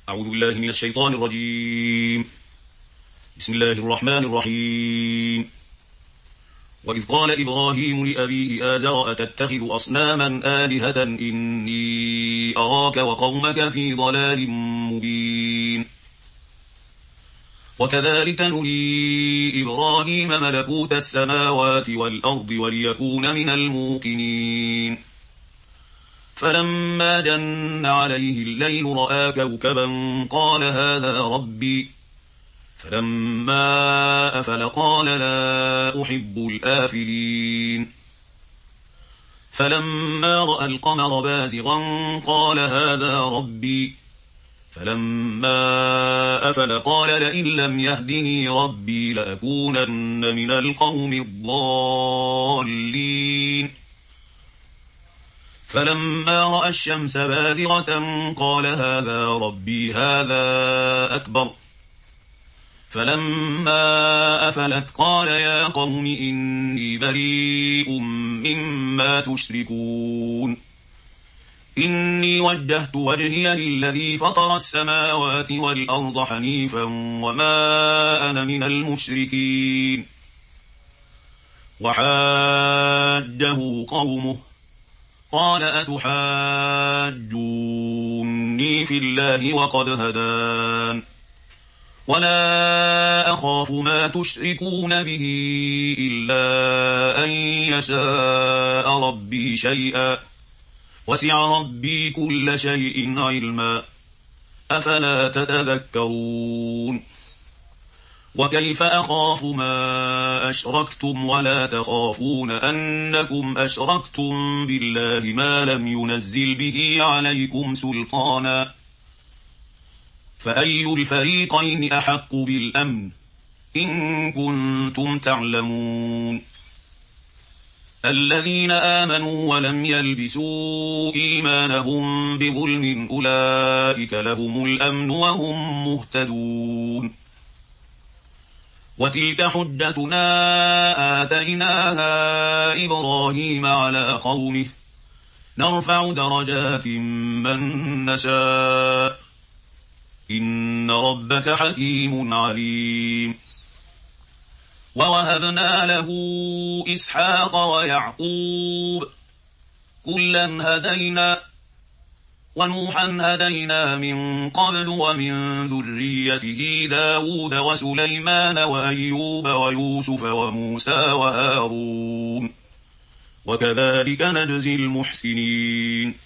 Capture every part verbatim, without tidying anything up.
أعوذ بالله من الشيطان الرجيم. بسم الله الرحمن الرحيم. وإذ قال إبراهيم لأبيه آزر أتتخذ أصناما آلهة إني أراك وقومك في ضلال مبين. وكذلك نري إبراهيم ملكوت السماوات والأرض وليكون من الموقنين. فلما جن عليه الليل رأى كوكبا قال هذا ربي. فلما أفل قال لا أحب الآفلين. فلما رأى القمر بازغا قال هذا ربي. فلما أفل قال لئن لم يهدني ربي لأكونن من القوم الضالين. فلما رأى الشمس بازغة قال هذا ربي هذا أكبر. فلما أفلت قال يا قوم إني بريء مما تشركون. إني وجهت وجهي للذي فطر السماوات والأرض حنيفا وما أنا من المشركين. وحاجه قومه قال أتحاجوني في الله وقد هدان ولا أخاف ما تشركون به إلا أن يشاء ربي شيئا وسع ربي كل شيء علما أفلا تتذكرون. وكيف أخاف ما أشركتم ولا تخافون أنكم أشركتم بالله ما لم ينزل به عليكم سلطانا فأي الفريقين أحق بالأمن إن كنتم تعلمون. الذين آمنوا ولم يلبسوا إيمانهم بظلم أولئك لهم الأمن وهم مهتدون. وتلك حجتنا آتيناها إبراهيم على قومه نرفع درجات من نشاء إن ربك حكيم عليم. ووهبنا له إسحاق ويعقوب كلا هدينا ونوحا هدينا من قبل ومن ذريته داود وسليمان وأيوب ويوسف وموسى وهارون وكذلك نجزي المحسنين.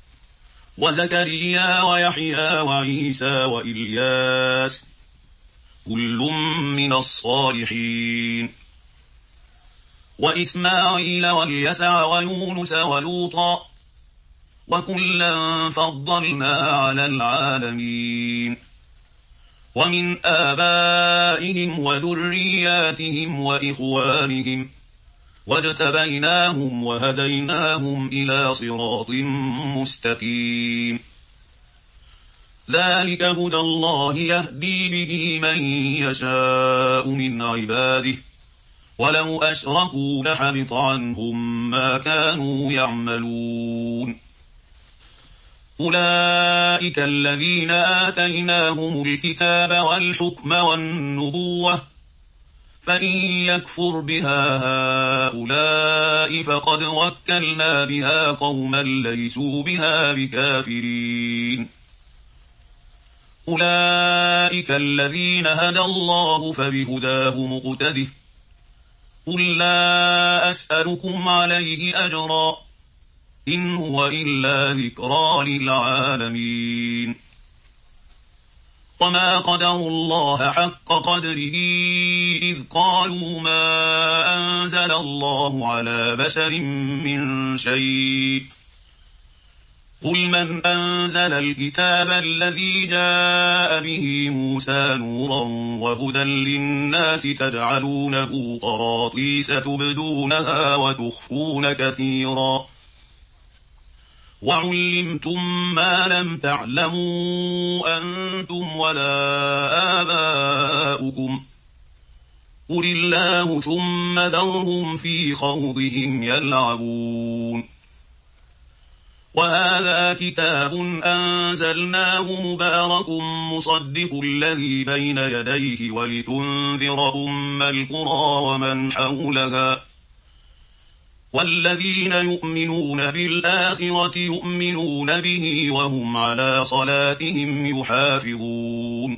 وزكريا ويحيى وعيسى وإلياس كل من الصالحين. وإسماعيل واليسع ويونس ولوطا وكلا فضلنا على العالمين. ومن آبائهم وذرياتهم وإخوانهم واجتبيناهم وهديناهم إلى صراط مستقيم. ذلك هدى الله يهدي به من يشاء من عباده ولو أشركوا لحبط عنهم ما كانوا يعملون. أولئك الذين آتيناهم الكتاب والحكم والنبوة فإن يكفر بها هؤلاء فقد وكلنا بها قوما ليسوا بها بكافرين. أولئك الذين هدى الله فبهداه مقتده قل لا أسألكم عليه أجرا إن هو إلا ذكرى للعالمين. وما قدروا الله حق قدره إذ قالوا ما أنزل الله على بشر من شيء قل من أنزل الكتاب الذي جاء به موسى نورا وهدى للناس تجعلونه قراطيس تبدونها وتخفون كثيرا وعلمتم ما لم تعلموا أنتم ولا آباؤكم قل الله ثم ذرهم في خوضهم يلعبون. وهذا كتاب أنزلناه مبارك مصدق الذي بين يديه ولتنذر أم القرى ومن حولها والذين يؤمنون بالآخرة يؤمنون به وهم على صلاتهم يحافظون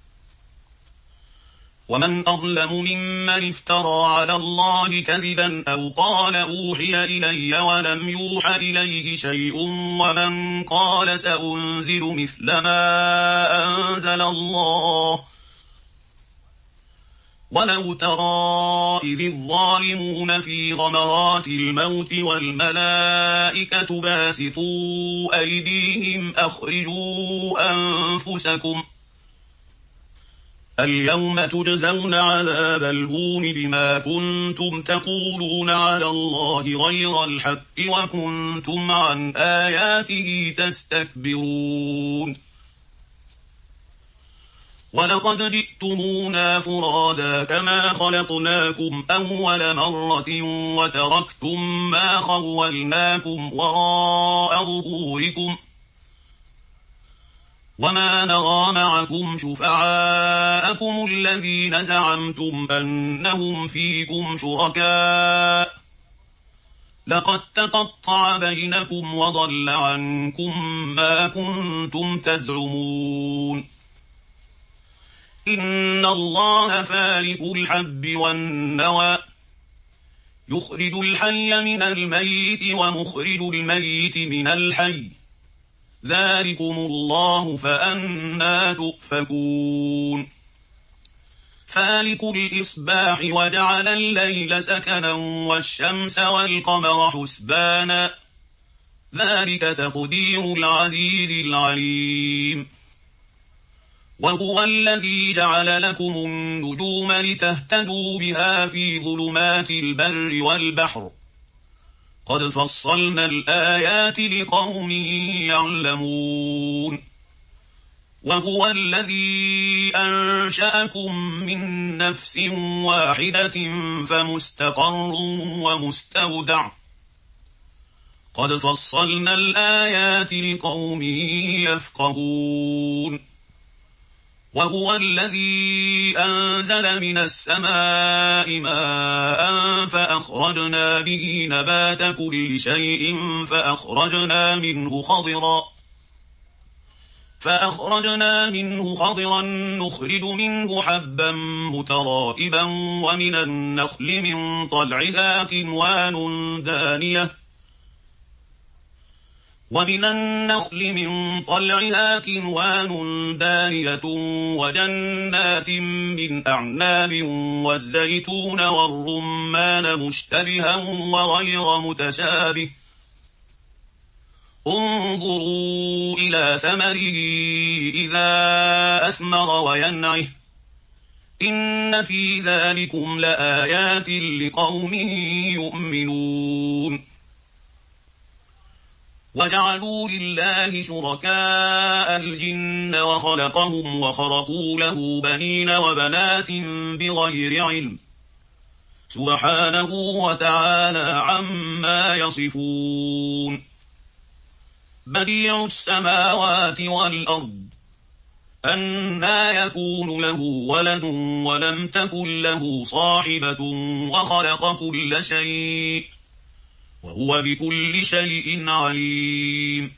ومن أظلم ممن افترى على الله كذبا أو قال أوحي إلي ولم يوح إليه شيء ومن قال سأنزل مثل ما أنزل الله ولو ترى إذ الظالمون في غمرات الموت والملائكة باسطوا أيديهم أخرجوا أنفسكم اليوم تجزون عذاب الهون بما كنتم تقولون على الله غير الحق وكنتم عن آياته تستكبرون ولقد جئتمونا فرادا كما خلقناكم أول مرة وتركتم ما خولناكم وراء ظهوركم وما نرى معكم شفعاءكم الذين زعمتم أنهم فيكم شركاء لقد تقطع بينكم وضل عنكم ما كنتم تزعمون إن الله فالق الحب والنوى يخرج الحي من الميت ومخرج الميت من الحي ذلكم الله فأنى تؤفكون فالق الإصباح وجعل الليل سكنا والشمس والقمر حسبانا ذلك تقدير العزيز العليم وهو الذي جعل لكم النجوم لتهتدوا بها في ظلمات البر والبحر قد فصلنا الآيات لقوم يعلمون وهو الذي أنشأكم من نفس واحدة فمستقر ومستودع قد فصلنا الآيات لقوم يفقهون وهو الذي أنزل من السماء ماء فأخرجنا به نبات كل شيء فأخرجنا منه خضرا فأخرجنا منه خضرا نخرج منه حبا متراكبا ومن النخل من طلعها كنوان دانية ومن النخل من طلعها كنوان دانية وجنات من أعناب والزيتون والرمان مشتبها وغير متشابه انظروا إلى ثمره إذا أثمر وينعه إن في ذلكم لآيات لقوم يؤمنون وجعلوا لله شركاء الجن وخلقهم وخرقوا له بنين وبنات بغير علم سبحانه وتعالى عما يصفون بديع السماوات والأرض أنى يكون له ولد ولم تكن له صاحبة وخلق كل شيء وهو بكل شيء عليم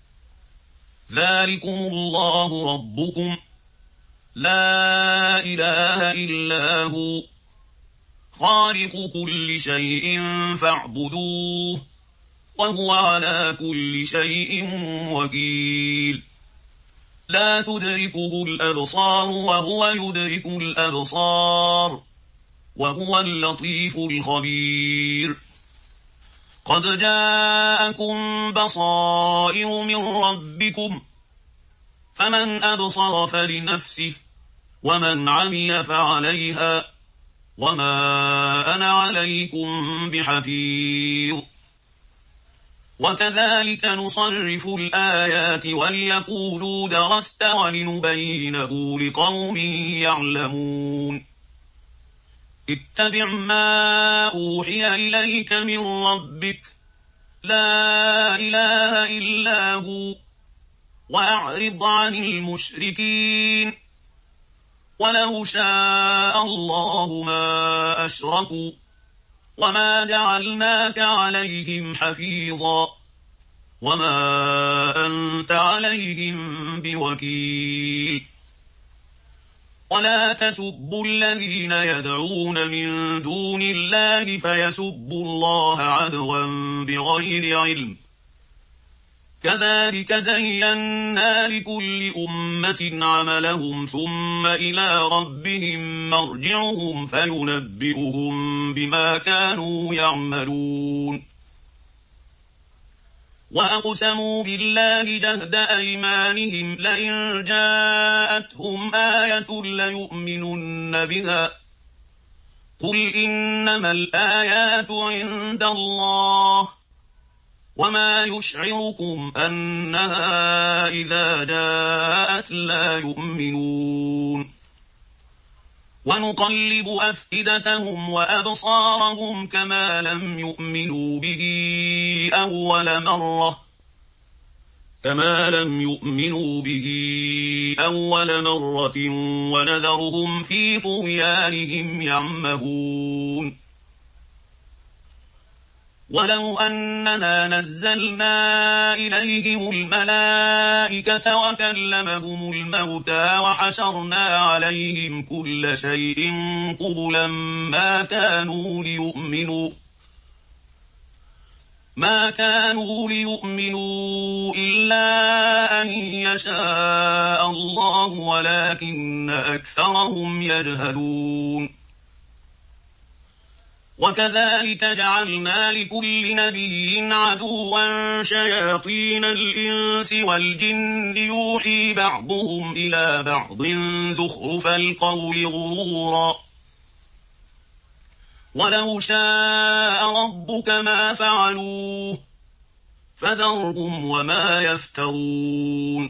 ذلكم الله ربكم لا إله إلا هو خالق كل شيء فاعبدوه وهو على كل شيء وكيل لا تدركه الأبصار وهو يدرك الأبصار وهو اللطيف الخبير قد جاءكم بصائر من ربكم فمن أبصر فلنفسه ومن عمي فعليها وما أنا عليكم بحفيظ وكذلك نصرف الآيات وليقولوا درست ولنبينه لقوم يعلمون اتبع ما أوحي إليك من ربك لا إله إلا هو وأعرض عن المشركين ولو شاء الله ما أشركوا وما جعلناك عليهم حفيظا وما أنت عليهم بوكيل ولا تسبوا الذين يدعون من دون الله فيسبوا الله عدوا بغير علم كذلك زينا لكل أمة عملهم ثم إلى ربهم مرجعهم فينبئهم بما كانوا يعملون وأقسموا بالله جهد أيمانهم لئن جاءتهم آية ليؤمنن بها قل إنما الآيات عند الله وما يشعركم أنها إذا جاءت لا يؤمنون ونقلب أفئدتهم وأبصارهم كما لم يؤمنوا به أول مرة كما لم يؤمنوا به أول مرة ونذرهم في طغيانهم يعمهون ولو أننا نزلنا إليهم الملائكة وكلمهم الموتى وحشرنا عليهم كل شيء قبلا ما كانوا ليؤمنوا ما كانوا ليؤمنوا إلا أن يشاء الله ولكن أكثرهم يجهلون وكذلك جعلنا لكل نبي عدوا شياطين الإنس والجن يوحي بعضهم إلى بعض زخرف القول غرورا ولو شاء ربك ما فعلوه فذرهم وما يفترون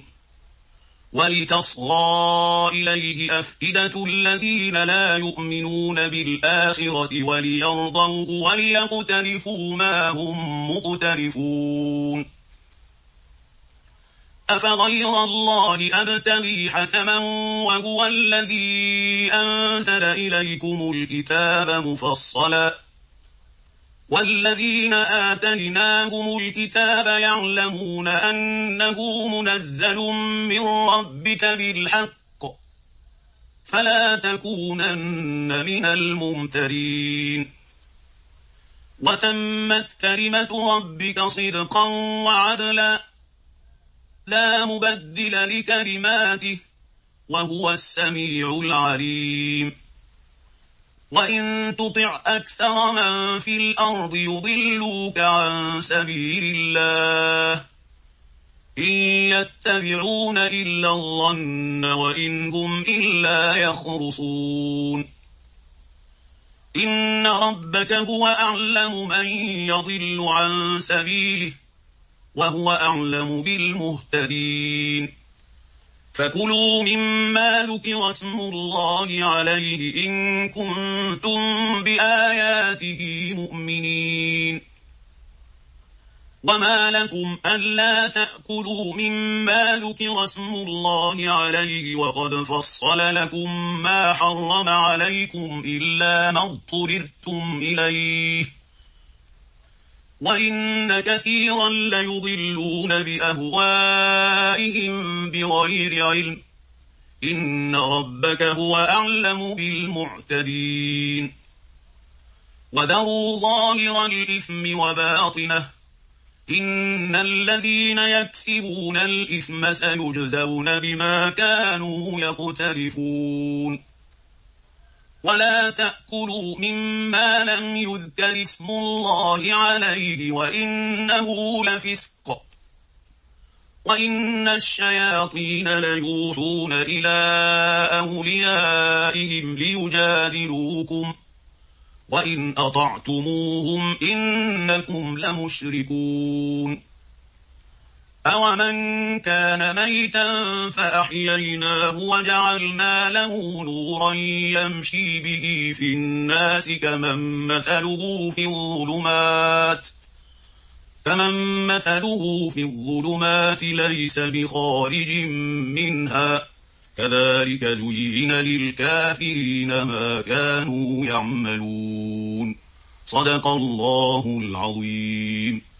ولتصغى إليه أفئدة الذين لا يؤمنون بالآخرة وليرضوه وليقترفوا ما هم مقترفون أفغير الله أبتغي حكما وهو الذي أنزل إليكم الكتاب مفصلا والذين آتيناهم الكتاب يعلمون أنه منزل من ربك بالحق فلا تكونن من الممترين وتمت كلمة ربك صدقا وعدلا لا مبدل لكلماته وهو السميع العليم وإن تطع أكثر من في الأرض يضلوك عن سبيل الله إن يتبعون إلا الظن وإن هم إلا يخرصون إن ربك هو أعلم من يضل عن سبيله وهو أعلم بالمهتدين فكلوا مما ذكر اسم الله عليه إن كنتم بآياته مؤمنين وما لكم ألا تأكلوا مما ذكر اسم الله عليه وقد فصل لكم ما حرم عليكم إلا ما اضطررتم إليه وإن كثيرا ليضلون بأهوائهم بغير علم إن ربك هو أعلم بالمعتدين وذروا ظاهر الإثم وباطنه إن الذين يكسبون الإثم سيجزون بما كانوا يقترفون ولا تأكلوا مما لم يذكر اسم الله عليه وإنه لفسق وإن الشياطين ليوحون إلى أوليائهم ليجادلوكم وإن أطعتموهم إنكم لمشركون أومن كان ميتا فأحييناه وجعلنا له نورا يمشي به في الناس كمن مثله في الظلمات كمن مثله في الظلمات ليس بخارج منها كذلك زين للكافرين ما كانوا يعملون. صدق الله العظيم.